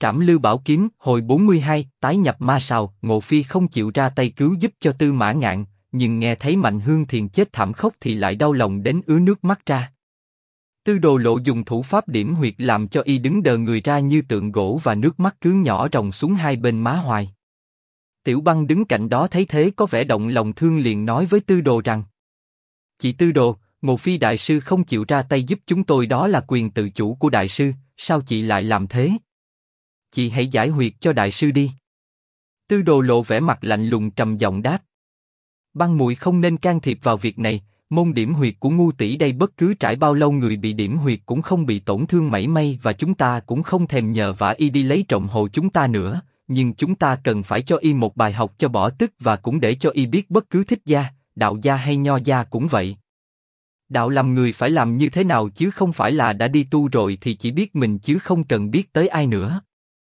Trảm Lưu Bảo Kiếm, hồi 42, tái nhập ma sào, Ngộ Phi không chịu ra tay cứu giúp cho Tư Mã Ngạn, nhưng nghe thấy Mạnh Hương Thiền chết thảm khốc thì lại đau lòng đến ứa nước mắt ra. Tư Đồ Lộ dùng thủ pháp điểm huyệt làm cho y đứng đờ người ra như tượng gỗ và nước mắt cứ nhỏ ròng xuống hai bên má hoài. Tiểu Băng đứng cạnh đó thấy thế có vẻ động lòng thương liền nói với Tư Đồ rằng: Chị Tư Đồ, Ngộ Phi đại sư không chịu ra tay giúp chúng tôi đó là quyền tự chủ của đại sư, sao chị lại làm thế? Chị hãy giải huyệt cho đại sư đi. Tư Đồ Lộ vẻ mặt lạnh lùng trầm giọng đáp: Băng muội không nên can thiệp vào việc này, môn điểm huyệt của ngu tỷ đây bất cứ trải bao lâu người bị điểm huyệt cũng không bị tổn thương mảy may và chúng ta cũng không thèm nhờ vả y đi lấy trộm hộ chúng ta nữa, nhưng chúng ta cần phải cho y một bài học cho bỏ tức và cũng để cho y biết bất cứ thích gia, đạo gia hay nho gia cũng vậy. Đạo làm người phải làm như thế nào chứ không phải là đã đi tu rồi thì chỉ biết mình chứ không cần biết tới ai nữa.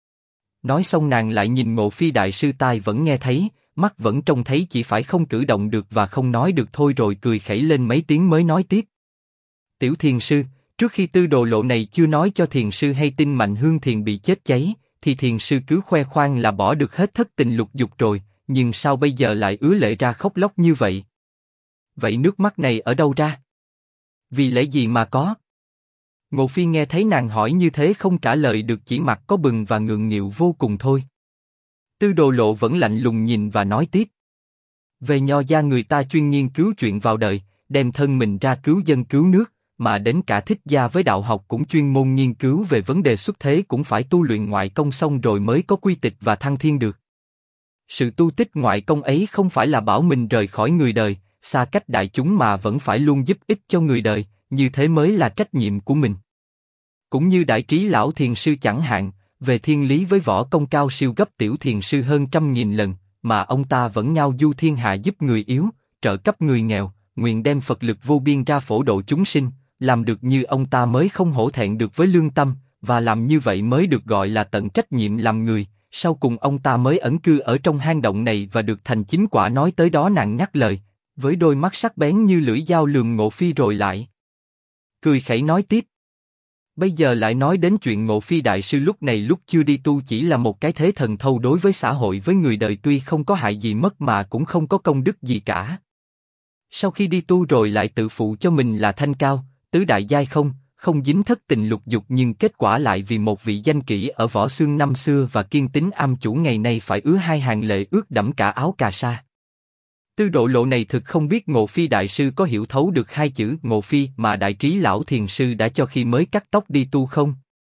Nói xong nàng lại nhìn Ngộ Phi đại sư, tai vẫn nghe thấy, mắt vẫn trông thấy, chỉ phải không cử động được và không nói được thôi, rồi cười khẩy lên mấy tiếng mới nói tiếp: Tiểu thiền sư, trước khi Tư Đồ Lộ này chưa nói cho thiền sư hay tin Mạnh Hương Thiền bị chết cháy, thì thiền sư cứ khoe khoang là bỏ được hết thất tình lục dục rồi, nhưng sao bây giờ lại ứa lệ ra khóc lóc như vậy? Vậy nước mắt này ở đâu ra? Vì lẽ gì mà có? Ngộ Phi nghe thấy nàng hỏi như thế không trả lời được, chỉ mặt có bừng và ngượng nghịu vô cùng thôi. Tư Đồ Lộ vẫn lạnh lùng nhìn và nói tiếp: Về nho gia người ta chuyên nghiên cứu chuyện vào đời, đem thân mình ra cứu dân cứu nước, mà đến cả thích gia với đạo học cũng chuyên môn nghiên cứu về vấn đề xuất thế, cũng phải tu luyện ngoại công xong rồi mới có quy tịch và thăng thiên được. Sự tu tích ngoại công ấy không phải là bảo mình rời khỏi người đời, xa cách đại chúng, mà vẫn phải luôn giúp ích cho người đời, như thế mới là trách nhiệm của mình. Cũng như Đại Trí lão thiền sư chẳng hạn, về thiên lý với võ công cao siêu gấp tiểu thiền sư hơn 100.000 lần, mà ông ta vẫn ngao du thiên hạ giúp người yếu, trợ cấp người nghèo, nguyện đem Phật lực vô biên ra phổ độ chúng sinh, làm được như ông ta mới không hổ thẹn được với lương tâm, và làm như vậy mới được gọi là tận trách nhiệm làm người. Sau cùng ông ta mới ẩn cư ở trong hang động này và được thành chính quả. Nói tới đó nàng ngắt lời, với đôi mắt sắc bén như lưỡi dao lườm Ngộ Phi rồi lại cười khẩy nói tiếp: Bây giờ lại nói đến chuyện Ngộ Phi đại sư lúc này lúc chưa đi tu chỉ là một cái thế thần thâu đối với xã hội với người đời, tuy không có hại gì mất mà cũng không có công đức gì cả. Sau khi đi tu rồi lại tự phụ cho mình là thanh cao, tứ đại giai không dính thất tình lục dục, nhưng kết quả lại vì một vị danh kỹ ở Võ Xương năm xưa và kiên tín am chủ ngày nay phải ứa hai hàng lệ ướt đẫm cả áo cà sa. Tư Độ Lộ này thực không biết Ngộ Phi đại sư có hiểu thấu được hai chữ Ngộ Phi mà Đại Trí lão thiền sư đã cho khi mới cắt tóc đi tu không?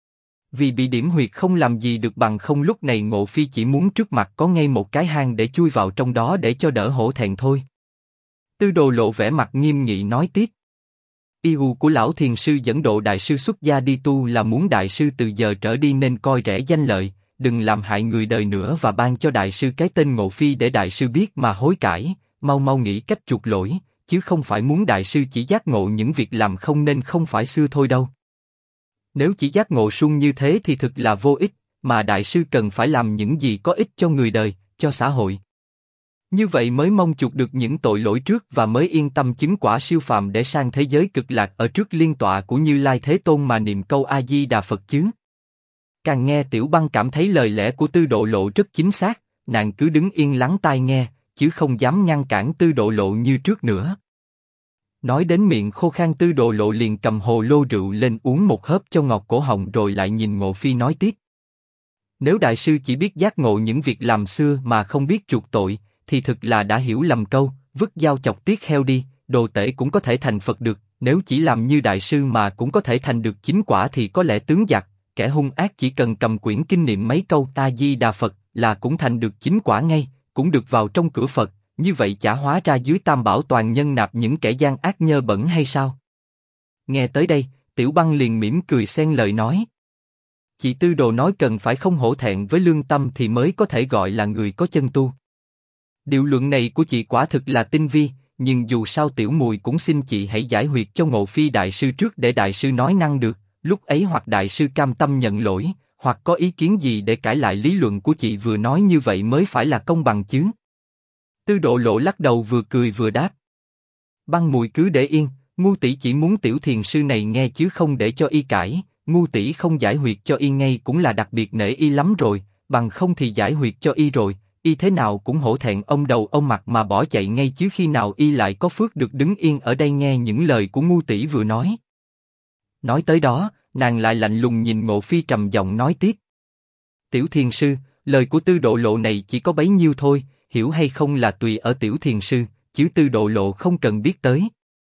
Vì bị điểm huyệt không làm gì được bằng không, lúc này Ngộ Phi chỉ muốn trước mặt có ngay một cái hang để chui vào trong đó để cho đỡ hổ thẹn thôi. Tư Đồ Lộ vẻ mặt nghiêm nghị nói tiếp: Yêu của lão thiền sư dẫn độ đại sư xuất gia đi tu là muốn đại sư từ giờ trở đi nên coi rẻ danh lợi, đừng làm hại người đời nữa, và ban cho đại sư cái tên Ngộ Phi để đại sư biết mà hối cải, mau mau nghĩ cách chuộc lỗi, chứ không phải muốn đại sư chỉ giác ngộ những việc làm không nên không phải xưa thôi đâu. Nếu chỉ giác ngộ suông như thế thì thực là vô ích, mà đại sư cần phải làm những gì có ích cho người đời, cho xã hội. Như vậy mới mong chuộc được những tội lỗi trước và mới yên tâm chứng quả siêu phàm để sang thế giới cực lạc ở trước liên tọa của Như Lai Thế Tôn mà niệm câu A Di Đà Phật chứ. Càng nghe Tiểu Băng cảm thấy lời lẽ của Tư Độ Lộ rất chính xác, nàng cứ đứng yên lắng tai nghe, chứ không dám ngăn cản Tư Độ Lộ như trước nữa. Nói đến miệng khô khan, Tư Độ Lộ liền cầm hồ lô rượu lên uống một hớp cho ngọt cổ họng rồi lại nhìn Ngộ Phi nói tiếp: Nếu đại sư chỉ biết giác ngộ những việc làm xưa mà không biết chuộc tội, thì thực là đã hiểu lầm câu vứt dao chọc tiết heo đi, đồ tể cũng có thể thành Phật được. Nếu chỉ làm như đại sư mà cũng có thể thành được chính quả thì có lẽ tướng giặc, kẻ hung ác chỉ cần cầm quyển kinh niệm mấy câu A Di Đà Phật là cũng thành được chính quả ngay, cũng được vào trong cửa Phật. Như vậy chả hóa ra dưới Tam Bảo toàn nhân nạp những kẻ gian ác nhơ bẩn hay sao? Nghe tới đây, Tiểu Băng liền mỉm cười xen lời nói: Chị Tư Đồ nói cần phải không hổ thẹn với lương tâm thì mới có thể gọi là người có chân tu. Điều luận này của chị quả thực là tinh vi, nhưng dù sao tiểu mùi cũng xin chị hãy giải huyệt cho Ngộ Phi đại sư trước để đại sư nói năng được, lúc ấy hoặc đại sư cam tâm nhận lỗi, hoặc có ý kiến gì để cãi lại lý luận của chị vừa nói, như vậy mới phải là công bằng chứ. Tư Độ Lộ lắc đầu vừa cười vừa đáp: Băng mùi cứ để yên, ngu tỷ chỉ muốn tiểu thiền sư này nghe chứ không để cho y cãi, ngu tỷ không giải huyệt cho y ngay cũng là đặc biệt nể y lắm rồi, bằng không thì giải huyệt cho y rồi, y thế nào cũng hổ thẹn ông đầu ông mặt mà bỏ chạy ngay chứ khi nào y lại có phước được đứng yên ở đây nghe những lời của ngu tỷ vừa nói. Nói tới đó, nàng lại lạnh lùng nhìn Ngộ Phi trầm giọng nói tiếp. Tiểu thiền sư, lời của Tư Độ Lộ này chỉ có bấy nhiêu thôi, hiểu hay không là tùy ở tiểu thiền sư, chứ Tư Độ Lộ không cần biết tới.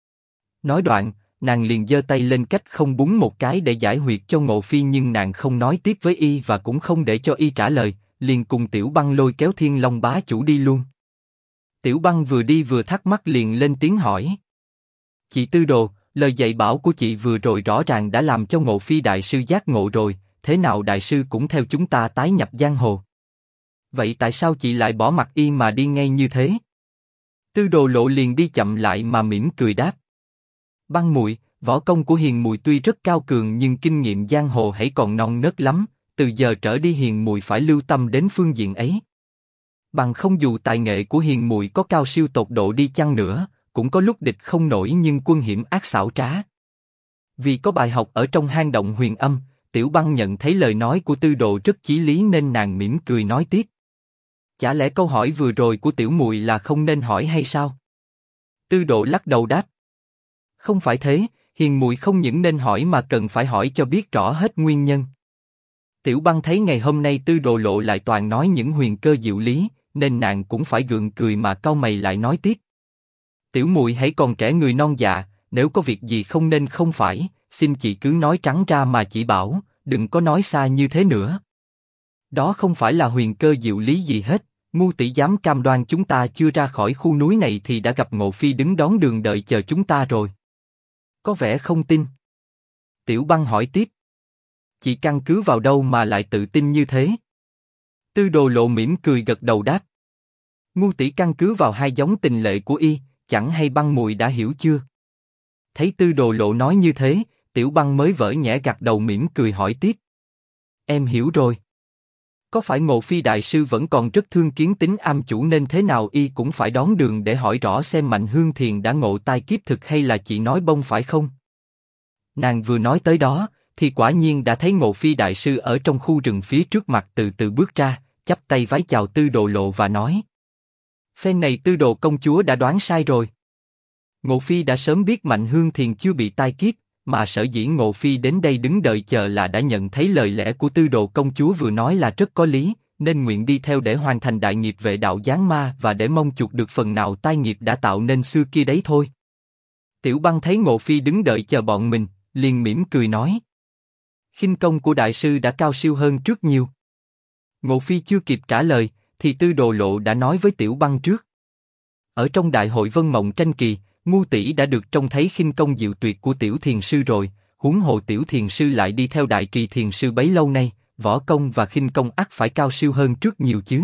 Nói đoạn, nàng liền giơ tay lên cách không búng một cái để giải huyệt cho Ngộ Phi nhưng nàng không nói tiếp với y và cũng không để cho y trả lời, liền cùng Tiểu Băng lôi kéo Thiên Long bá chủ đi luôn. Tiểu Băng vừa đi vừa thắc mắc liền lên tiếng hỏi. Chị Tư Đồ, lời dạy bảo của chị vừa rồi rõ ràng đã làm cho Ngộ Phi đại sư giác ngộ rồi, thế nào đại sư cũng theo chúng ta tái nhập giang hồ? Vậy tại sao chị lại bỏ mặc y mà đi ngay như thế? Tư Đồ Lộ liền đi chậm lại mà mỉm cười đáp. Băng muội, võ công của Hiền muội tuy rất cao cường nhưng kinh nghiệm giang hồ hãy còn non nớt lắm, từ giờ trở đi Hiền muội phải lưu tâm đến phương diện ấy. Bằng không dù tài nghệ của Hiền muội có cao siêu tột độ đi chăng nữa, cũng có lúc địch không nổi nhưng quân hiểm ác xảo trá. Vì có bài học ở trong hang động Huyền Âm, Tiểu Băng nhận thấy lời nói của Tư Đồ rất chí lý nên nàng mỉm cười nói tiếp. Chả lẽ câu hỏi vừa rồi của tiểu muội là không nên hỏi hay sao? Tư Đồ lắc đầu đáp. Không phải thế, Hiền muội không những nên hỏi mà cần phải hỏi cho biết rõ hết nguyên nhân. Tiểu Băng thấy ngày hôm nay Tư Đồ Lộ lại toàn nói những huyền cơ diệu lý, nên nàng cũng phải gượng cười mà cau mày lại nói tiếp. Tiểu muội hãy còn trẻ người non dạ, nếu có việc gì không nên không phải, xin chị cứ nói trắng ra mà chỉ bảo, đừng có nói xa như thế nữa. Đó không phải là huyền cơ diệu lý gì hết, ngu tỷ dám cam đoan chúng ta chưa ra khỏi khu núi này thì đã gặp Ngộ Phi đứng đón đường đợi chờ chúng ta rồi. Có vẻ không tin. Tiểu Băng hỏi tiếp. Chị căn cứ vào đâu mà lại tự tin như thế? Tư Đồ Lộ mỉm cười gật đầu đáp. Ngu tỷ căn cứ vào hai giống tình lệ của y, chẳng hay Băng muội đã hiểu chưa? Thấy Tư Đồ Lộ nói như thế, Tiểu Băng mới vỡ nhẽ gật đầu mỉm cười hỏi tiếp. Em hiểu rồi. Có phải Ngộ Phi đại sư vẫn còn rất thương kiến tính am chủ nên thế nào y cũng phải đón đường để hỏi rõ xem Mạnh Hương Thiền đã ngộ tai kiếp thực hay là chị nói bông phải không? Nàng vừa nói tới đó, thì quả nhiên đã thấy Ngộ Phi đại sư ở trong khu rừng phía trước mặt từ từ bước ra, chắp tay vái chào Tư Đồ Lộ và nói. Phen này Tư Đồ công chúa đã đoán sai rồi. Ngộ Phi đã sớm biết Mạnh Hương Thiền chưa bị tai kiếp, mà sở dĩ Ngộ Phi đến đây đứng đợi chờ là đã nhận thấy lời lẽ của Tư Đồ công chúa vừa nói là rất có lý, nên nguyện đi theo để hoàn thành đại nghiệp vệ đạo giáng ma và để mong chuộc được phần nào tai nghiệp đã tạo nên xưa kia đấy thôi. Tiểu Băng thấy Ngộ Phi đứng đợi chờ bọn mình, liền mỉm cười nói. Khinh công của đại sư đã cao siêu hơn trước nhiều. Ngộ Phi chưa kịp trả lời, thì Tư Đồ Lộ đã nói với Tiểu Băng trước. Ở trong đại hội Vân Mộng tranh kỳ, ngu tỷ đã được trông thấy khinh công diệu tuyệt của Tiểu Thiền sư rồi, huống hồ Tiểu Thiền sư lại đi theo Đại Trì Thiền sư bấy lâu nay, võ công và khinh công ắt phải cao siêu hơn trước nhiều chứ.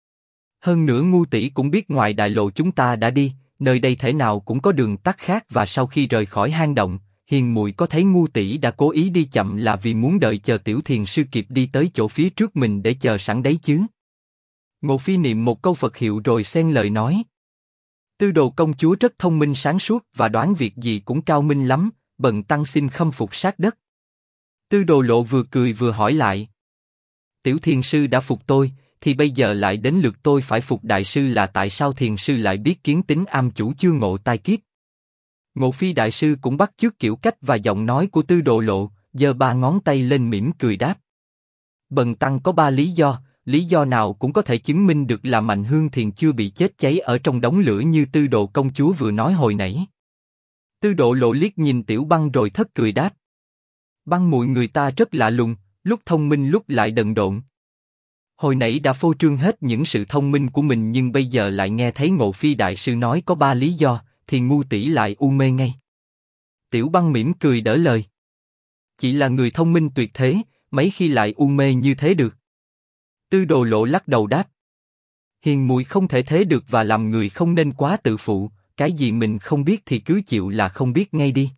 Hơn nữa ngu tỷ cũng biết ngoài đại lộ chúng ta đã đi, nơi đây thể nào cũng có đường tắt khác và sau khi rời khỏi hang động, Hiền muội có thấy ngu tỷ đã cố ý đi chậm là vì muốn đợi chờ Tiểu Thiền sư kịp đi tới chỗ phía trước mình để chờ sẵn đấy chứ. Ngộ Phi niệm một câu Phật hiệu rồi xen lời nói. Tư Đồ công chúa rất thông minh sáng suốt và đoán việc gì cũng cao minh lắm, bần tăng xin khâm phục sát đất. Tư Đồ Lộ vừa cười vừa hỏi lại. Tiểu Thiền sư đã phục tôi, thì bây giờ lại đến lượt tôi phải phục đại sư là tại sao Thiền sư lại biết kiến tính am chủ chưa ngộ tai kiếp? Ngộ Phi đại sư cũng bắt chước kiểu cách và giọng nói của Tư Đồ Lộ, giơ ba ngón tay lên mỉm cười đáp. Bần tăng có ba lý do nào cũng có thể chứng minh được là Mạnh Hương Thiền chưa bị chết cháy ở trong đống lửa như Tư Đồ công chúa vừa nói hồi nãy. Tư Đồ Lộ liếc nhìn Tiểu Băng rồi thất cười đáp. Băng muội người ta rất lạ lùng, lúc thông minh lúc lại đần độn. Hồi nãy đã phô trương hết những sự thông minh của mình nhưng bây giờ lại nghe thấy Ngộ Phi đại sư nói có ba lý do, thì ngu tỷ lại u mê ngay. Tiểu Băng mỉm cười đỡ lời. Chị là người thông minh tuyệt thế, mấy khi lại u mê như thế được? Tư Đồ Lộ lắc đầu đáp. Hiền muội không thể thế được và làm người không nên quá tự phụ, cái gì mình không biết thì cứ chịu là không biết ngay đi.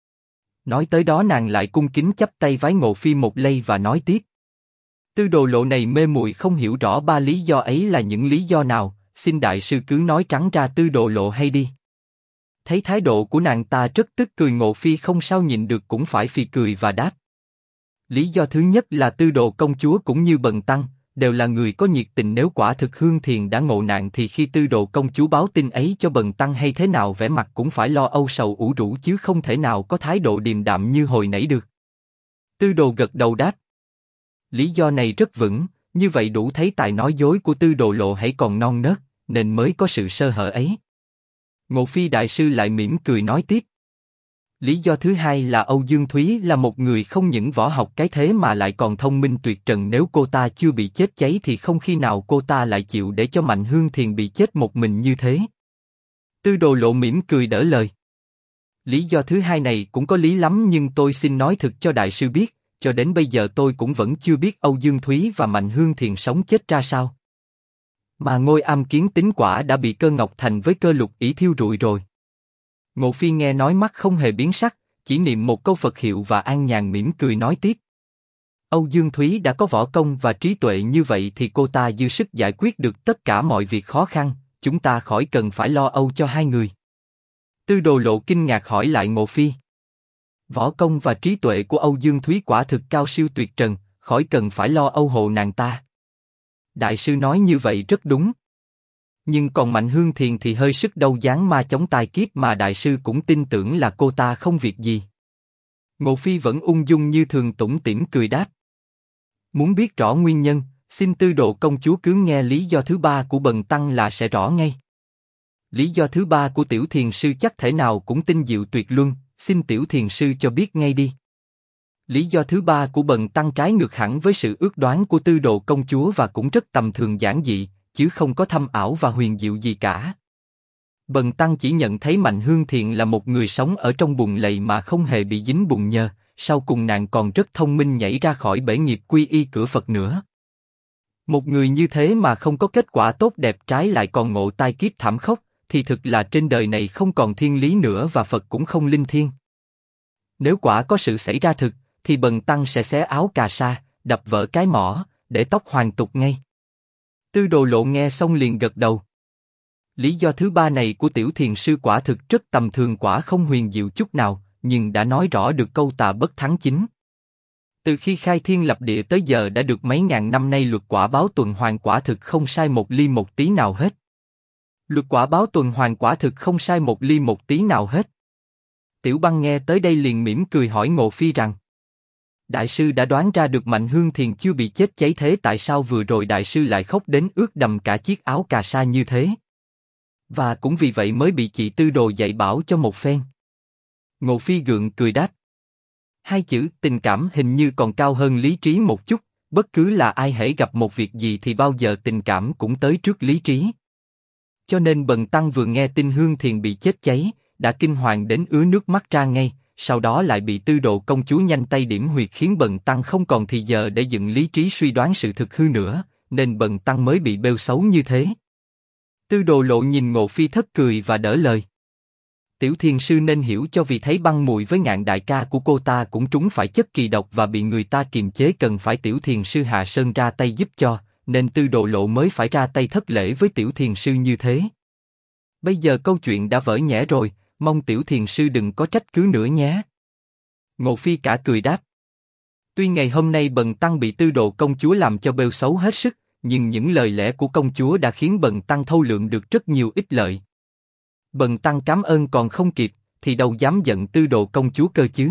Nói tới đó nàng lại cung kính chắp tay vái Ngộ Phi một lạy và nói tiếp. Tư Đồ Lộ này mê muội không hiểu rõ ba lý do ấy là những lý do nào, xin đại sư cứ nói trắng ra Tư Đồ Lộ hay đi. Thấy thái độ của nàng ta rất tức cười Ngộ Phi không sao nhịn được cũng phải phì cười và đáp. Lý do thứ nhất là Tư Đồ công chúa cũng như Bần tăng, đều là người có nhiệt tình, nếu quả thực Hương Thiền đã ngộ nạn thì khi Tư Đồ công chúa báo tin ấy cho Bần tăng hay thế nào vẻ mặt cũng phải lo âu sầu ủ rũ chứ không thể nào có thái độ điềm đạm như hồi nãy được. Tư Đồ gật đầu đáp. Lý do này rất vững, như vậy đủ thấy tài nói dối của Tư Đồ Lộ hãy còn non nớt, nên mới có sự sơ hở ấy. Ngộ Phi đại sư lại mỉm cười nói tiếp. Lý do thứ hai là Âu Dương Thúy là một người không những võ học cái thế mà lại còn thông minh tuyệt trần, nếu cô ta chưa bị chết cháy thì không khi nào cô ta lại chịu để cho Mạnh Hương Thiền bị chết một mình như thế. Tư Đồ Lộ mỉm cười đỡ lời. Lý do thứ hai này cũng có lý lắm, nhưng tôi xin nói thực cho đại sư biết, cho đến bây giờ tôi cũng vẫn chưa biết Âu Dương Thúy và Mạnh Hương Thiền sống chết ra sao. Mà ngôi Am Kiến Tính quả đã bị Cơ Ngọc Thành với Cơ Lục Ỷ thiêu rụi rồi. Ngộ Phi nghe nói mắt không hề biến sắc, chỉ niệm một câu Phật hiệu và an nhàn mỉm cười nói tiếp. Âu Dương Thúy đã có võ công và trí tuệ như vậy thì cô ta dư sức giải quyết được tất cả mọi việc khó khăn, chúng ta khỏi cần phải lo âu cho hai người. Tư Đồ Lộ kinh ngạc hỏi lại Ngộ Phi. Võ công và trí tuệ của Âu Dương Thúy quả thực cao siêu tuyệt trần, khỏi cần phải lo âu hộ nàng ta. Đại sư nói như vậy rất đúng. Nhưng còn Mạnh Hương Thiền thì hơi sức đâu dáng ma chống tai kiếp mà đại sư cũng tin tưởng là cô ta không việc gì. Ngộ Phi vẫn ung dung như thường tủm tỉm cười đáp. Muốn biết rõ nguyên nhân, xin Tư Đồ công chúa cứ nghe lý do thứ ba của Bần tăng là sẽ rõ ngay. Lý do thứ ba của Tiểu Thiền sư chắc thể nào cũng tinh diệu tuyệt luân, xin Tiểu Thiền sư cho biết ngay đi. Lý do thứ ba của Bần tăng trái ngược hẳn với sự ước đoán của Tư Đồ công chúa và cũng rất tầm thường giản dị, chứ không có thâm ảo và huyền diệu gì cả. Bần tăng chỉ nhận thấy Mạnh Hương Thiền là một người sống ở trong bùn lầy mà không hề bị dính bùn nhơ, sau cùng nàng còn rất thông minh nhảy ra khỏi bể nghiệp quy y cửa Phật nữa. Một người như thế mà không có kết quả tốt đẹp, trái lại còn ngộ tai kiếp thảm khốc, thì thực là trên đời này không còn thiên lý nữa và Phật cũng không linh thiêng. Nếu quả có sự xảy ra thực, thì Bần tăng sẽ xé áo cà sa, đập vỡ cái mỏ, để tóc hoàn tục ngay. Tư Đồ Lộ nghe xong liền gật đầu. Lý do thứ ba này của Tiểu Thiền sư quả thực rất tầm thường, quả không huyền diệu chút nào, nhưng đã nói rõ được câu tà bất thắng chính. Từ khi khai thiên lập địa tới giờ đã được mấy ngàn năm nay, luật quả báo tuần hoàn quả thực không sai một ly một tí nào hết. Luật quả báo tuần hoàn quả thực không sai một ly một tí nào hết. Tiểu Băng nghe tới đây liền mỉm cười hỏi Ngộ Phi rằng: Đại sư đã đoán ra được Mạnh Hương Thiền chưa bị chết cháy, thế tại sao vừa rồi đại sư lại khóc đến ướt đầm cả chiếc áo cà sa như thế? Và cũng vì vậy mới bị chị Tư Đồ dạy bảo cho một phen. Ngộ Phi gượng cười đáp: Hai chữ tình cảm hình như còn cao hơn lý trí một chút, bất cứ là ai hễ gặp một việc gì thì bao giờ tình cảm cũng tới trước lý trí. Cho nên Bần tăng vừa nghe tin Hương Thiền bị chết cháy, đã kinh hoàng đến ứa nước mắt ra ngay, sau đó lại bị Tư Đồ công chúa nhanh tay điểm huyệt khiến Bần tăng không còn thì giờ để dựng lý trí suy đoán sự thực hư nữa, nên Bần tăng mới bị bêu xấu như thế. Tư Đồ Lộ nhìn Ngộ Phi thất cười và đỡ lời. Tiểu Thiền sư nên hiểu cho, vì thấy Băng Mùi với Ngạn đại ca của cô ta cũng trúng phải chất kỳ độc và bị người ta kiềm chế, cần phải Tiểu Thiền sư hạ sơn ra tay giúp cho, nên Tư Đồ Lộ mới phải ra tay thất lễ với Tiểu Thiền sư như thế. Bây giờ câu chuyện đã vỡ nhẽ rồi, mong Tiểu Thiền sư đừng có trách cứ nữa nhé. Ngộ Phi cả cười đáp: Tuy ngày hôm nay Bần tăng bị Tư Đồ công chúa làm cho bêu xấu hết sức, nhưng những lời lẽ của công chúa đã khiến Bần tăng thâu lượng được rất nhiều ích lợi. Bần tăng cảm ơn còn không kịp, thì đâu dám giận Tư Đồ công chúa cơ chứ.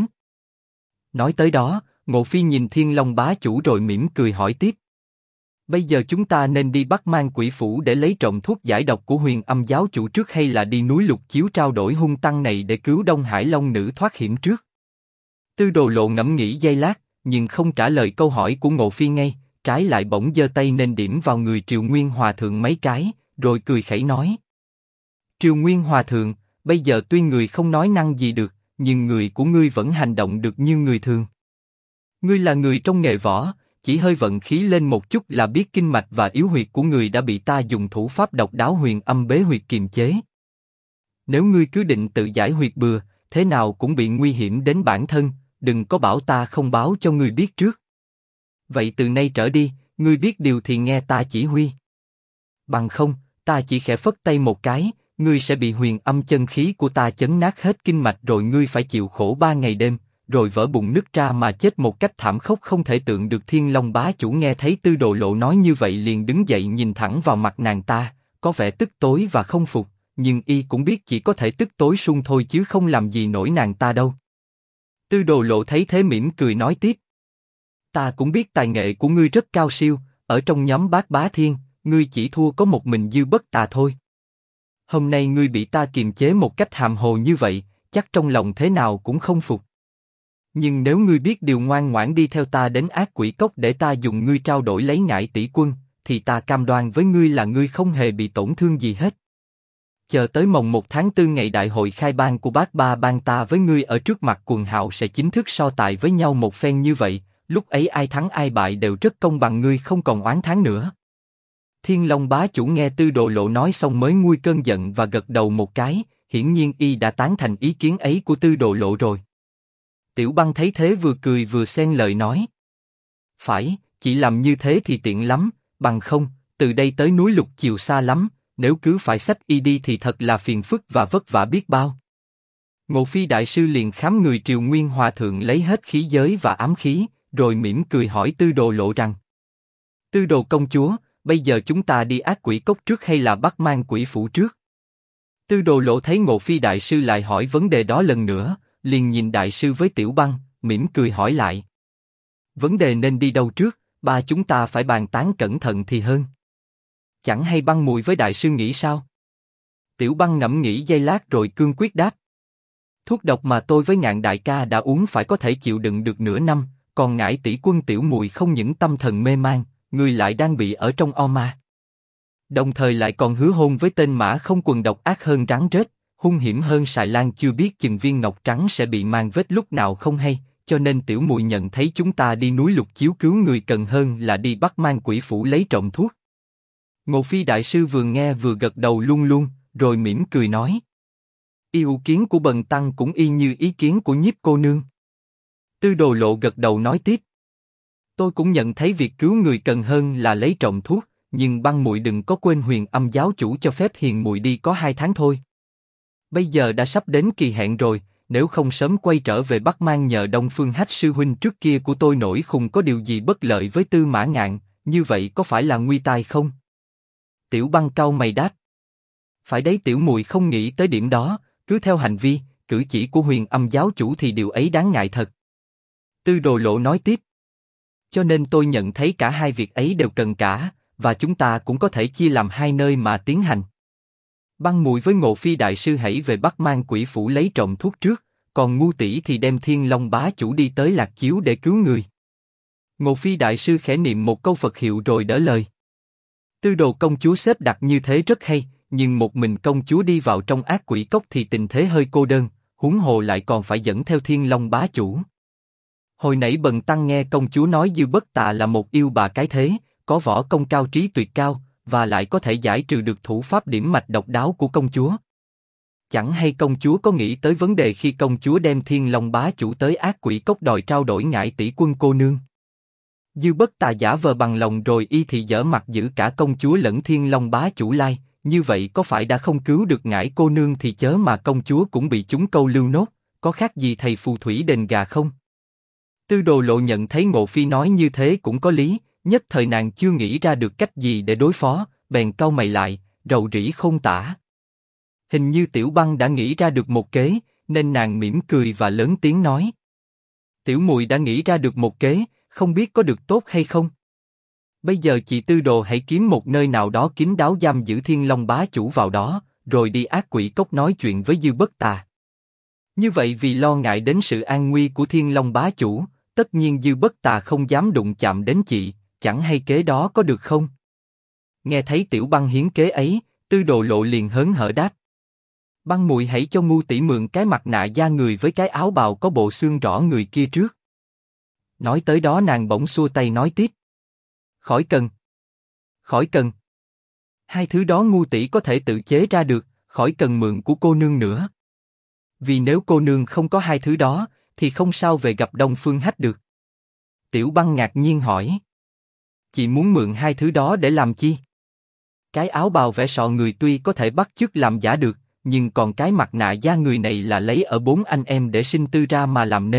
Nói tới đó, Ngộ Phi nhìn Thiên Long bá chủ rồi mỉm cười hỏi tiếp: Bây giờ chúng ta nên đi Bắc Man Quỷ phủ để lấy trộm thuốc giải độc của Huyền Âm giáo chủ trước, hay là đi núi Lục Chiếu trao đổi hung tăng này để cứu Đông Hải Long nữ thoát hiểm trước? Tư Đồ Lộ ngẫm nghĩ giây lát, nhưng không trả lời câu hỏi của Ngộ Phi ngay, trái lại bỗng giơ tay nên điểm vào người Triều Nguyên Hòa thượng mấy cái, rồi cười khẩy nói: Triều Nguyên Hòa thượng, bây giờ tuy người không nói năng gì được, nhưng người của ngươi vẫn hành động được như người thường. Ngươi là người trong nghề võ, chỉ hơi vận khí lên một chút là biết kinh mạch và yếu huyệt của người đã bị ta dùng thủ pháp độc đáo Huyền Âm bế huyệt kiềm chế. Nếu ngươi cứ định tự giải huyệt bừa, thế nào cũng bị nguy hiểm đến bản thân, đừng có bảo ta không báo cho ngươi biết trước. Vậy từ nay trở đi, ngươi biết điều thì nghe ta chỉ huy. Bằng không, ta chỉ khẽ phất tay một cái, ngươi sẽ bị Huyền Âm chân khí của ta chấn nát hết kinh mạch, rồi ngươi phải chịu khổ 3 ngày đêm, rồi vỡ bụng nứt ra mà chết một cách thảm khốc không thể tưởng được. Thiên Long bá chủ nghe thấy Tư Đồ Lộ nói như vậy liền đứng dậy nhìn thẳng vào mặt nàng ta, có vẻ tức tối và không phục, nhưng y cũng biết chỉ có thể tức tối sung thôi chứ không làm gì nổi nàng ta đâu. Tư Đồ Lộ thấy thế mỉm cười nói tiếp. Ta cũng biết tài nghệ của ngươi rất cao siêu, ở trong nhóm Bát Bá Thiên, ngươi chỉ thua có một mình Dư Bất Tà thôi. Hôm nay ngươi bị ta kiềm chế một cách hàm hồ như vậy, chắc trong lòng thế nào cũng không phục. Nhưng nếu ngươi biết điều ngoan ngoãn đi theo ta đến Ác Quỷ Cốc để ta dùng ngươi trao đổi lấy Ngải Tỷ Quân, thì ta cam đoan với ngươi là ngươi không hề bị tổn thương gì hết. Chờ tới mồng 1 tháng 4 ngày đại hội khai ban của Bát Ba Bang, ta với ngươi ở trước mặt quần hào sẽ chính thức so tài với nhau một phen như vậy, lúc ấy ai thắng ai bại đều rất công bằng, ngươi không còn oán thán nữa. Thiên Long bá chủ nghe Tư Đồ Lộ nói xong mới nguôi cơn giận và gật đầu một cái, hiển nhiên y đã tán thành ý kiến ấy của Tư Đồ Lộ rồi. Tiểu Băng thấy thế vừa cười vừa xen lời nói. Phải, chỉ làm như thế thì tiện lắm, bằng không, từ đây tới núi Lục Chiều xa lắm, nếu cứ phải xách y đi thì thật là phiền phức và vất vả biết bao. Ngộ Phi đại sư liền khám người Triều Nguyên Hòa thượng lấy hết khí giới và ám khí, rồi mỉm cười hỏi Tư Đồ Lộ rằng: Tư Đồ công chúa, bây giờ chúng ta đi Ác Quỷ Cốc trước hay là Bắc Mang Quỷ Phủ trước? Tư Đồ Lộ thấy Ngộ Phi đại sư lại hỏi vấn đề đó lần nữa, liền nhìn đại sư với Tiểu Băng, mỉm cười hỏi lại: Vấn đề nên đi đâu trước, ba chúng ta phải bàn tán cẩn thận thì hơn. Chẳng hay Băng Mùi với đại sư nghĩ sao? Tiểu Băng ngẫm nghĩ giây lát rồi cương quyết đáp: Thuốc độc mà tôi với Ngạn đại ca đã uống phải có thể chịu đựng được nửa năm, còn Ngải tỷ quân Tiểu Mùi không những tâm thần mê man, người lại đang bị ở trong o ma. Đồng thời lại còn hứa hôn với tên Mã Không Quần độc ác hơn rắn rết, hung hiểm hơn xài lan, chưa biết chừng viên ngọc trắng sẽ bị mang vết lúc nào không hay, cho nên Tiểu Mùi nhận thấy chúng ta đi núi Lục Chiếu cứu người cần hơn là đi Bắc Mang Quỷ Phủ lấy trộm thuốc. Ngộ Phi đại sư vừa nghe vừa gật đầu luôn luôn, rồi mỉm cười nói: Ý kiến của Bần tăng cũng y như ý kiến của Nhiếp cô nương. Tư Đồ Lộ gật đầu nói tiếp: Tôi cũng nhận thấy việc cứu người cần hơn là lấy trộm thuốc, nhưng Băng muội đừng có quên Huyền Âm giáo chủ cho phép Hiền muội đi có 2 tháng thôi. Bây giờ đã sắp đến kỳ hẹn rồi, nếu không sớm quay trở về Bắc Mang nhờ Đông Phương Hách sư huynh trước kia của tôi nổi khùng có điều gì bất lợi với Tư Mã Ngạn, như vậy có phải là nguy tai không? Tiểu Băng cau mày đáp: Phải đấy, tiểu muội không nghĩ tới điểm đó, cứ theo hành vi, cử chỉ của Huyền Âm giáo chủ thì điều ấy đáng ngại thật. Tư Đồ Lộ nói tiếp: Cho nên tôi nhận thấy cả hai việc ấy đều cần cả, và chúng ta cũng có thể chia làm 2 nơi mà tiến hành. Băng Mùi với Ngộ Phi đại sư hãy về Bắc Mang Quỷ Phủ lấy trộm thuốc trước, còn Ngu tỷ thì đem Thiên Long bá chủ đi tới Lạc Chiếu để cứu người. Ngộ Phi đại sư khẽ niệm một câu Phật hiệu rồi đỡ lời. Tư Đồ công chúa xếp đặt như thế rất hay, nhưng một mình công chúa đi vào trong Ác Quỷ Cốc thì tình thế hơi cô đơn, huống hồ lại còn phải dẫn theo Thiên Long bá chủ. Hồi nãy Bần tăng nghe công chúa nói Dư Bất Tà là một yêu bà cái thế, có võ công cao trí tuyệt cao, và lại có thể giải trừ được thủ pháp điểm mạch độc đáo của công chúa. Chẳng hay công chúa có nghĩ tới vấn đề khi công chúa đem Thiên Long bá chủ tới Ác Quỷ Cốc đòi trao đổi Ngải tỷ quân cô nương? Dư Bất Tà giả vờ bằng lòng rồi y thì dở mặt giữ cả công chúa lẫn Thiên Long bá chủ lai, như vậy có phải đã không cứu được Ngải cô nương thì chớ mà công chúa cũng bị chúng câu lưu nốt, có khác gì thầy phù thủy đền gà không? Tư Đồ Lộ nhận thấy Ngộ Phi nói như thế cũng có lý, nhất thời nàng chưa nghĩ ra được cách gì để đối phó, bèn cau mày lại, rầu rĩ không tả. Hình như Tiểu Băng đã nghĩ ra được một kế, nên nàng mỉm cười và lớn tiếng nói: Tiểu muội đã nghĩ ra được một kế, không biết có được tốt hay không? Bây giờ chị Tư Đồ hãy kiếm một nơi nào đó kín đáo giam giữ Thiên Long bá chủ vào đó, rồi đi Ác Quỷ Cốc nói chuyện với Dư Bất Tà. Như vậy vì lo ngại đến sự an nguy của Thiên Long bá chủ, tất nhiên Dư Bất Tà không dám đụng chạm đến chị, chẳng hay kế đó có được không? Nghe thấy Tiểu Băng hiến kế ấy, Tư Đồ Lộ liền hớn hở đáp: Băng muội hãy cho Ngu tỷ mượn cái mặt nạ da người với cái áo bào có bộ xương rõ người kia trước. Nói tới đó nàng bỗng xua tay nói tiếp: Khỏi cần. Khỏi cần. 2 thứ đó Ngu tỷ có thể tự chế ra được, khỏi cần mượn của cô nương nữa. Vì nếu cô nương không có 2 thứ đó, thì không sao về gặp Đông Phương Hách được. Tiểu Băng ngạc nhiên hỏi: Chị muốn mượn 2 thứ đó để làm chi? Cái áo bào vẽ sọ người tuy có thể bắt chước làm giả được, nhưng còn cái mặt nạ da người này là lấy ở 4 anh em để sinh tư ra mà làm nên,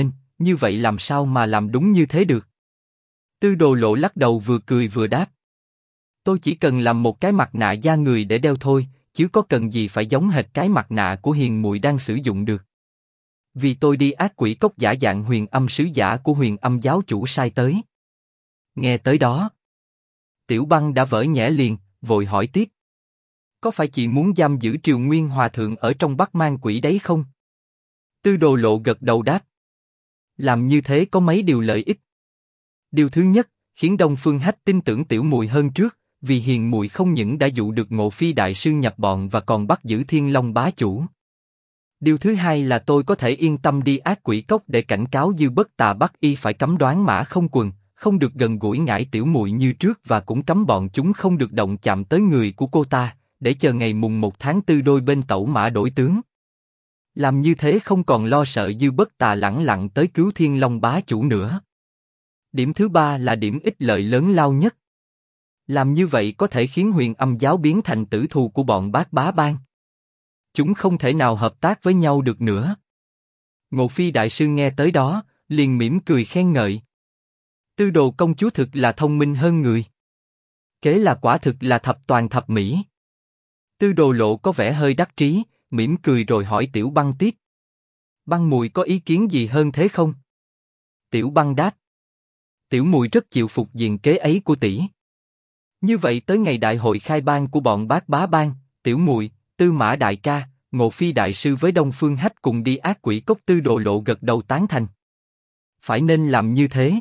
như vậy làm sao mà làm đúng như thế được? Tư Đồ Lộ lắc đầu vừa cười vừa đáp. Tôi chỉ cần làm một cái mặt nạ da người để đeo thôi, chứ có cần gì phải giống hệt cái mặt nạ của Hiền muội đang sử dụng được. Vì tôi đi ác quỷ cốc giả dạng Huyền Âm sứ giả của Huyền Âm giáo chủ sai tới. Nghe tới đó, Tiểu Băng đã vỡ nhẽ liền, vội hỏi tiếp. Có phải chị muốn giam giữ Triều Nguyên Hòa Thượng ở trong Bắc Mang Quỷ đấy không? Tư Đồ Lộ gật đầu đáp. Làm như thế có mấy điều lợi ích. Điều thứ nhất, khiến Đông Phương Hách tin tưởng tiểu muội hơn trước, vì Hiền muội không những đã dụ được Ngộ Phi đại sư nhập bọn và còn bắt giữ Thiên Long bá chủ. Điều thứ hai là tôi có thể yên tâm đi ác quỷ cốc để cảnh cáo Dư Bất Tà bắt y phải cấm Đoán Mã Không Quần, không được gần gũi Ngải tiểu muội như trước và cũng cấm bọn chúng không được động chạm tới người của cô ta, để chờ ngày mùng 1 tháng 4 đôi bên tẩu mã đổi tướng. Làm như thế không còn lo sợ Dư Bất Tà lẳng lặng tới cứu Thiên Long bá chủ nữa. Điểm thứ ba là điểm ích lợi lớn lao nhất. Làm như vậy có thể khiến Huyền Âm giáo biến thành tử thù của bọn Bát Bá Bang. Chúng không thể nào hợp tác với nhau được nữa. Ngộ Phi đại sư nghe tới đó, liền mỉm cười khen ngợi. Tư Đồ công chúa thực là thông minh hơn người. Kế là quả thực là thập toàn thập mỹ. Tư Đồ Lộ có vẻ hơi đắc trí, mỉm cười rồi hỏi Tiểu Băng tiếp. Băng muội có ý kiến gì hơn thế không? Tiểu Băng đáp. Tiểu muội rất chịu phục diện kế ấy của tỷ. Như vậy tới ngày đại hội khai ban của bọn Bát Bá Bang, tiểu muội, Tư Mã đại ca, Ngộ Phi đại sư với Đông Phương Hách cùng đi ác quỷ cốc. Tư Đồ Lộ gật đầu tán thành. Phải nên làm như thế.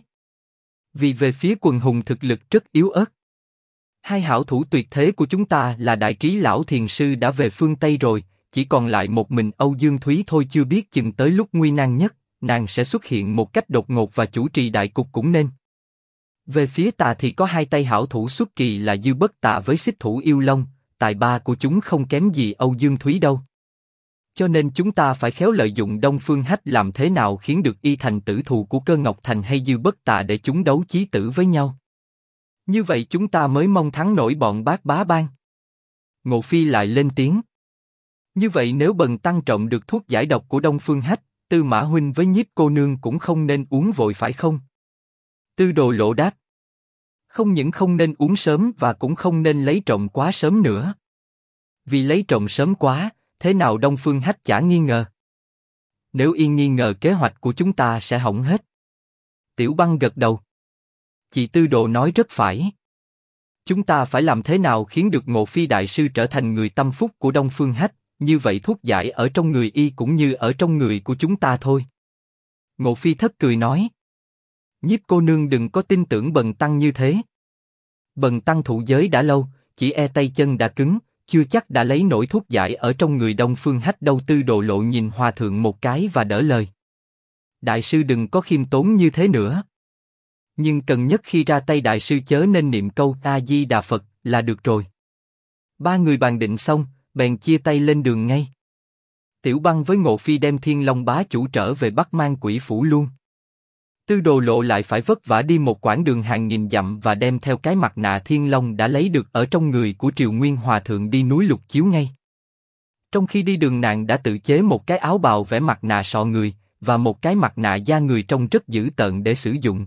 Vì về phía quần hùng thực lực rất yếu ớt. Hai hảo thủ tuyệt thế của chúng ta là Đại Trí lão thiền sư đã về phương Tây rồi, chỉ còn lại một mình Âu Dương Thúy thôi, chưa biết chừng tới lúc nguy nan nhất, nàng sẽ xuất hiện một cách đột ngột và chủ trì đại cục cũng nên. Về phía ta thì có hai tay hảo thủ xuất kỳ là Dư Bất Tà với Xích Thủ Yêu Long, tài ba của chúng không kém gì Âu Dương Thúy đâu. Cho nên chúng ta phải khéo lợi dụng Đông Phương Hách làm thế nào khiến được y thành tử thù của Cơ Ngọc Thành hay Dư Bất Tà để chúng đấu chí tử với nhau. Như vậy chúng ta mới mong thắng nổi bọn Bát Bá Bang. Ngộ Phi lại lên tiếng. Như vậy nếu Bần tăng trộm được thuốc giải độc của Đông Phương Hách, Tư Mã huynh với Nhiếp cô nương cũng không nên uống vội phải không? Tư Đồ Lộ đáp. Không những không nên uống sớm và cũng không nên lấy trộm quá sớm nữa. Vì lấy trộm sớm quá, thế nào Đông Phương Hách chả nghi ngờ. Nếu y nghi ngờ kế hoạch của chúng ta sẽ hỏng hết. Tiểu Băng gật đầu. Chị Tư Đồ nói rất phải. Chúng ta phải làm thế nào khiến được Ngộ Phi đại sư trở thành người tâm phúc của Đông Phương Hách, như vậy thuốc giải ở trong người y cũng như ở trong người của chúng ta thôi. Ngộ Phi thất cười nói. Nhiếp cô nương đừng có tin tưởng Bần tăng như thế. Bần tăng thụ giới đã lâu, chỉ e tay chân đã cứng, chưa chắc đã lấy nổi thuốc giải ở trong người Đông Phương Hách đâu. Tư Đồ Lộ nhìn hòa thượng một cái và đỡ lời. Đại sư đừng có khiêm tốn như thế nữa. Nhưng cần nhất khi ra tay đại sư chớ nên niệm câu A Di Đà Phật là được rồi. Ba người bàn định xong, bèn chia tay lên đường ngay. Tiểu Băng với Ngộ Phi đem Thiên Long bá chủ trở về Bắc Mang Quỷ phủ luôn. Tư Đồ Lộ lại phải vất vả đi một quãng đường hàng nghìn dặm và đem theo cái mặt nạ Thiên Long đã lấy được ở trong người của Triều Nguyên Hòa Thượng đi núi Lục Chiếu ngay. Trong khi đi đường nàng đã tự chế một cái áo bào vẽ mặt nạ sọ người và một cái mặt nạ da người trông rất dữ tợn để sử dụng.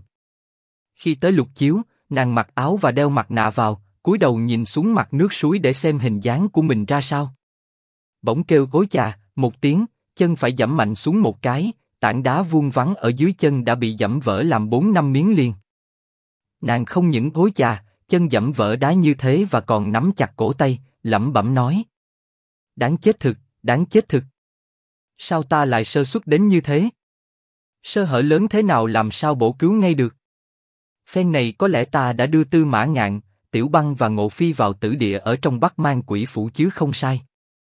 Khi tới Lục Chiếu, nàng mặc áo và đeo mặt nạ vào, cúi đầu nhìn xuống mặt nước suối để xem hình dáng của mình ra sao. Bỗng kêu ối chà, một tiếng, chân phải giẫm mạnh xuống một cái, tảng đá vuông vắn ở dưới chân đã bị giẫm vỡ làm 4-5 miếng liền. Nàng không những ối chà, chân giẫm vỡ đá như thế và còn nắm chặt cổ tay, lẩm bẩm nói: đáng chết thực, đáng chết thực. Sao ta lại sơ suất đến như thế? Sơ hở lớn thế nào làm sao bổ cứu ngay được? Phen này có lẽ ta đã đưa Tư Mã Ngạn, Tiểu Băng và Ngộ Phi vào tử địa ở trong Bắc Mang Quỷ phủ chứ không sai.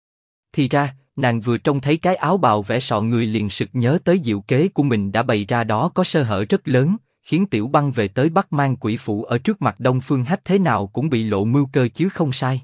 Thì ra, nàng vừa trông thấy cái áo bào vẽ sọ người liền sực nhớ tới diệu kế của mình đã bày ra đó có sơ hở rất lớn, khiến Tiểu Băng về tới Bắc Mang Quỷ phủ ở trước mặt Đông Phương Hách thế nào cũng bị lộ mưu cơ chứ không sai.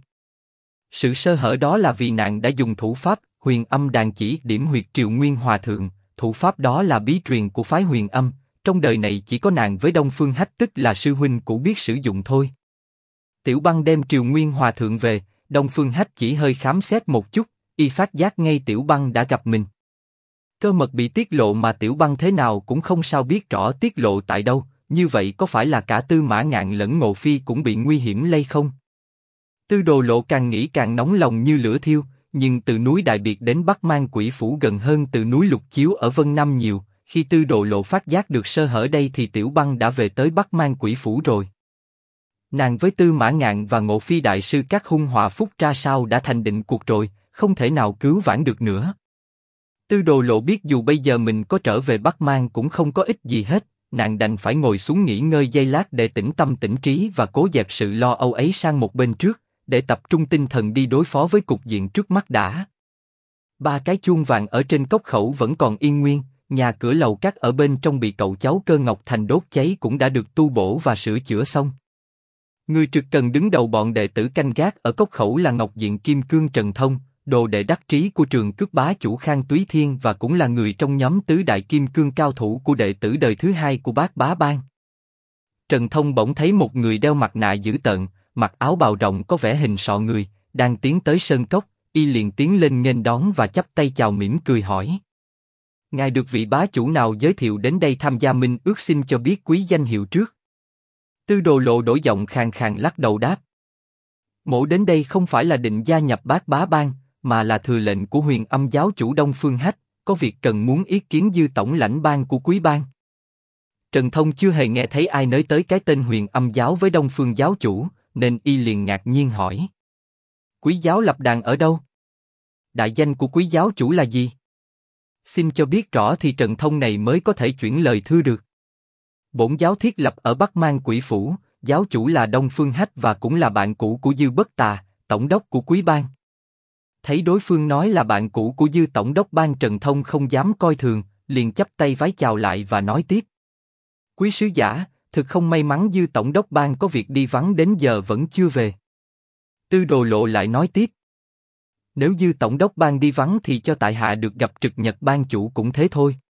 Sự sơ hở đó là vì nàng đã dùng thủ pháp Huyền Âm đàn chỉ điểm huyệt Triều Nguyên Hòa Thượng, thủ pháp đó là bí truyền của phái Huyền Âm, trong đời này chỉ có nàng với Đông Phương Hách tức là sư huynh cũ biết sử dụng thôi. Tiểu Băng đem Triều Nguyên Hòa Thượng về, Đông Phương Hách chỉ hơi khám xét một chút, y phát giác ngay Tiểu Băng đã gặp mình. Cơ mật bị tiết lộ mà Tiểu Băng thế nào cũng không sao biết rõ tiết lộ tại đâu, như vậy có phải là cả Tư Mã Ngạn lẫn Ngộ Phi cũng bị nguy hiểm lây không? Tư Đồ Lộ càng nghĩ càng nóng lòng như lửa thiêu, nhưng từ núi Đại Biệt đến Bắc Mang Quỷ Phủ gần hơn từ núi Lục Chiếu ở Vân Nam nhiều, khi Tư Đồ Lộ phát giác được sơ hở đây thì Tiểu Băng đã về tới Bắc Mang Quỷ Phủ rồi. Nàng với Tư Mã Ngạn và Ngộ Phi đại sư các hung họa phúc ra sao đã thành định cuộc rồi, không thể nào cứu vãn được nữa. Tư Đồ Lộ biết dù bây giờ mình có trở về Bắc Mang cũng không có ích gì hết, nàng đành phải ngồi xuống nghỉ ngơi giây lát để tĩnh tâm tĩnh trí và cố dẹp sự lo âu ấy sang một bên trước, để tập trung tinh thần đi đối phó với cục diện trước mắt đã. Ba cái chuông vàng ở trên cốc khẩu vẫn còn yên nguyên, nhà cửa lầu các ở bên trong bị cậu cháu Cơ Ngọc Thành đốt cháy cũng đã được tu bổ và sửa chữa xong. Người trực cần đứng đầu bọn đệ tử canh gác ở cốc khẩu là Ngọc Diện Kim Cương Trần Thông, đồ đệ đắc trí của Trường Cước bá chủ Khang Túy Thiên và cũng là người trong nhóm tứ đại kim cương cao thủ của đệ tử đời thứ hai của Bát Bá Bang. Trần Thông bỗng thấy một người đeo mặt nạ dữ tợn, mặc áo bào rộng có vẻ hình sọ người, đang tiến tới sơn cốc, y liền tiến lên nghênh đón và chắp tay chào mỉm cười hỏi: Ngài được vị bá chủ nào giới thiệu đến đây tham gia minh ước, xin cho biết quý danh hiệu trước. Tư Đồ Lộ đổi giọng khàn khàn lắc đầu đáp: Mỗ đến đây không phải là định gia nhập Bát Bá Bang, mà là thừa lệnh của Huyền Âm giáo chủ Đông Phương Hách, có việc cần muốn ý kiến Dư tổng lãnh bang của Quý bang. Trần Thông chưa hề nghe thấy ai nói tới cái tên Huyền Âm giáo với Đông Phương giáo chủ, nên y liền ngạc nhiên hỏi: Quý giáo lập đàn ở đâu? Đại danh của Quý giáo chủ là gì? Xin cho biết rõ thì Trần Thông này mới có thể chuyển lời thưa được. Bổn giáo thiết lập ở Bắc Mang Quỷ Phủ, giáo chủ là Đông Phương Hách và cũng là bạn cũ của Dư Bất Tà, tổng đốc của Quý bang. Thấy đối phương nói là bạn cũ của Dư tổng đốc bang, Trần Thông không dám coi thường, liền chắp tay vái chào lại và nói tiếp: Quý sứ giả, thực không may mắn Dư tổng đốc bang có việc đi vắng đến giờ vẫn chưa về. Tư Đồ Lộ lại nói tiếp: Nếu Dư tổng đốc bang đi vắng thì cho tại hạ được gặp Trực Nhật bang chủ cũng thế thôi.